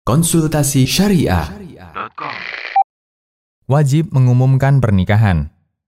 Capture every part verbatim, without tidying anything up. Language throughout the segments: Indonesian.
Konsultasi Syariah. Wajib mengumumkan pernikahan.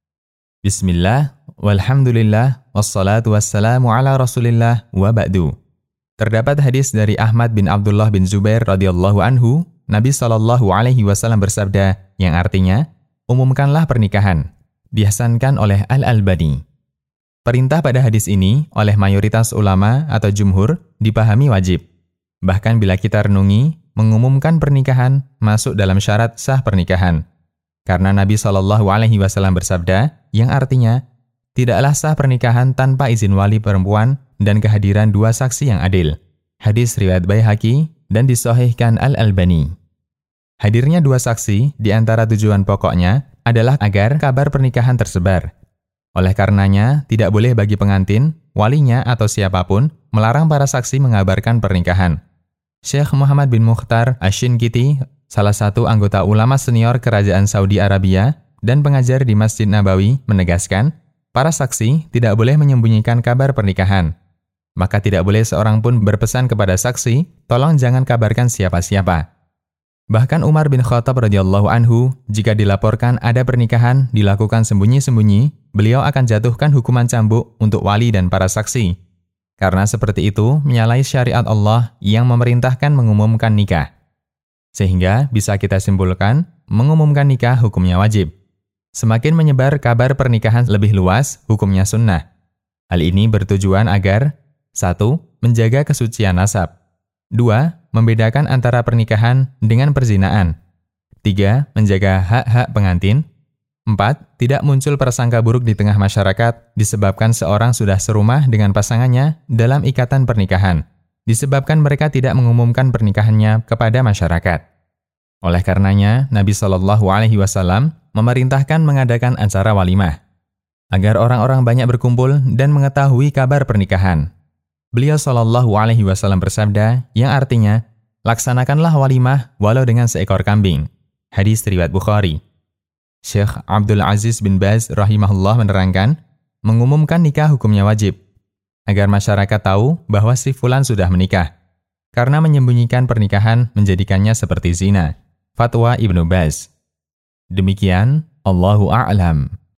Bismillah, walhamdulillah, wassalatu wassalamu ala rasulillah, wa ba'du. Terdapat hadis dari Ahmad bin Abdullah bin Zubair radhiyallahu anhu, Nabi shallallahu alaihi wasallam bersabda, yang artinya, umumkanlah pernikahan. Dihasankan oleh Al-Albani. Perintah pada hadis ini, oleh mayoritas ulama atau jumhur, dipahami wajib. Bahkan bila kita renungi, mengumumkan pernikahan masuk dalam syarat sah pernikahan. Karena Nabi shallallahu alaihi wasallam bersabda, yang artinya, tidaklah sah pernikahan tanpa izin wali perempuan dan kehadiran dua saksi yang adil. Hadis riwayat Baihaqi dan disahihkan Al-Albani. Hadirnya dua saksi di antara tujuan pokoknya adalah agar kabar pernikahan tersebar. Oleh karenanya, tidak boleh bagi pengantin, walinya atau siapapun melarang para saksi mengabarkan pernikahan. Syekh Muhammad bin Mukhtar Asy-Syinkiti, salah satu anggota ulama senior Kerajaan Saudi Arabia dan pengajar di Masjid Nabawi, menegaskan, para saksi tidak boleh menyembunyikan kabar pernikahan. Maka tidak boleh seorang pun berpesan kepada saksi, tolong jangan kabarkan siapa-siapa. Bahkan Umar bin Khattab radhiyallahu anhu, jika dilaporkan ada pernikahan dilakukan sembunyi-sembunyi, beliau akan jatuhkan hukuman cambuk untuk wali dan para saksi. Karena seperti itu menyalahi syariat Allah yang memerintahkan mengumumkan nikah. Sehingga bisa kita simpulkan, mengumumkan nikah hukumnya wajib. Semakin menyebar kabar pernikahan lebih luas, hukumnya sunnah. Hal ini bertujuan agar satu. Menjaga kesucian nasab. dua. Membedakan antara pernikahan dengan perzinaan. tiga. Menjaga hak-hak pengantin. empat. Tidak muncul prasangka buruk di tengah masyarakat disebabkan seorang sudah serumah dengan pasangannya dalam ikatan pernikahan, disebabkan mereka tidak mengumumkan pernikahannya kepada masyarakat. Oleh karenanya, Nabi shallallahu alaihi wasallam memerintahkan mengadakan acara walimah, agar orang-orang banyak berkumpul dan mengetahui kabar pernikahan. Beliau shallallahu alaihi wasallam bersabda, yang artinya, laksanakanlah walimah walau dengan seekor kambing. Hadis riwayat Bukhari. Syekh Abdul Aziz bin Baz rahimahullah menerangkan, mengumumkan nikah hukumnya wajib, agar masyarakat tahu bahwa si fulan sudah menikah, karena menyembunyikan pernikahan menjadikannya seperti zina. Fatwa Ibnu Baz. Demikian, Allahu a'lam.